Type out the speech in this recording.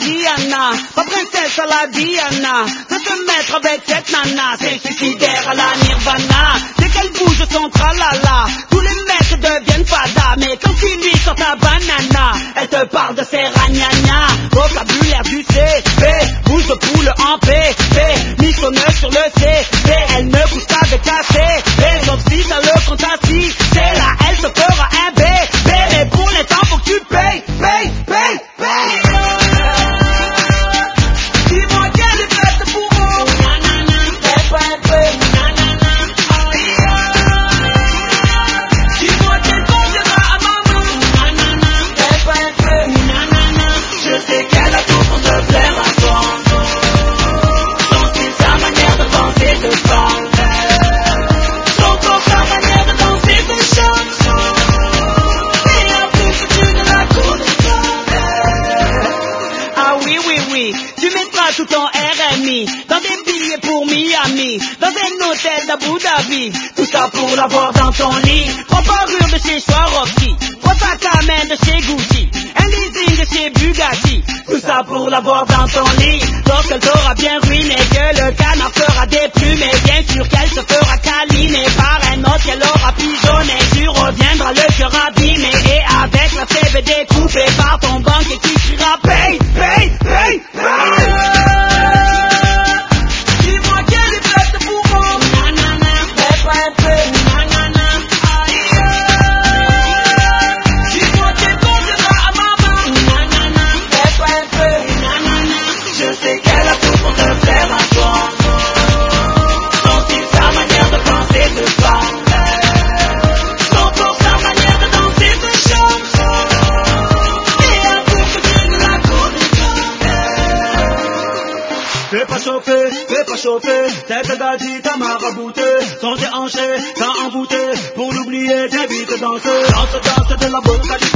Diana, pas princesse à la Diana. De te mettre avec cette nana, c'est suicidaire à la Nirvana. Dès qu'elle bouge son tralala, tous les mecs deviennent fada. Mais quand tu lui sors ta banana, elle te parle de ses ragnagnas. Vocabulaire du CP, bouche de poule en PP, missionneuse sur le CV, elle ne couche qu'avec ta CB. Sauf si ça le compte assis, c'est là elle se fera un bébé. Mais pour l'instant faut que tu payes. Dis-moi quelle est faite pour vous. Nanana, fais pas un peu. Nanana, oh yeah. Dis-moi quel conviendra à maman. Nanana, fais pas un peu. Nanana, je sais qu'elle a tout pour te plaire à toi. Son style, sa manière de penser te forme. Son corps, sa manière de danser te chante. Et en plus que tu ne la connais pas. Ah oui, tu mettras tout ton RMI dans des billets pour Miami, dans un hôtel d'Abu Dhabi. Tout ça pour l'avoir dans ton lit. Prends parure de chez Swarovski, prends ta camène de chez Gucci, un leasing de chez Bugatti. Tout ça pour l'avoir dans ton lit. Lorsqu'elle t'aura bien ruiné, que le canard fera des plumes, et bien sûr qu'elle se fera câliner par un autre qu'elle aura pigeonné. Tu reviendras le cœur abîmé et avec la CV découpée par ton banque et tu crieras paye. Dis-moi quelle est faite pour vous. Nanana, fais pas un peu. Nanana, aïe. Dis-moi quel conviendra à maman. Nanana, fais pas un peu. Nanana, je sais qu'elle a tout pour te plaire à toi. Son style, sa manière de penser te forme. Son corps, sa manière de danser te chante. Et un peu que tu ne la connais pas. Fais pas chauffer, tête d'Adi, t'as marabouté. Sans déhanché, t'as embouté. Pour l'oublier, t'invite danser. Danse de la bonne qualité.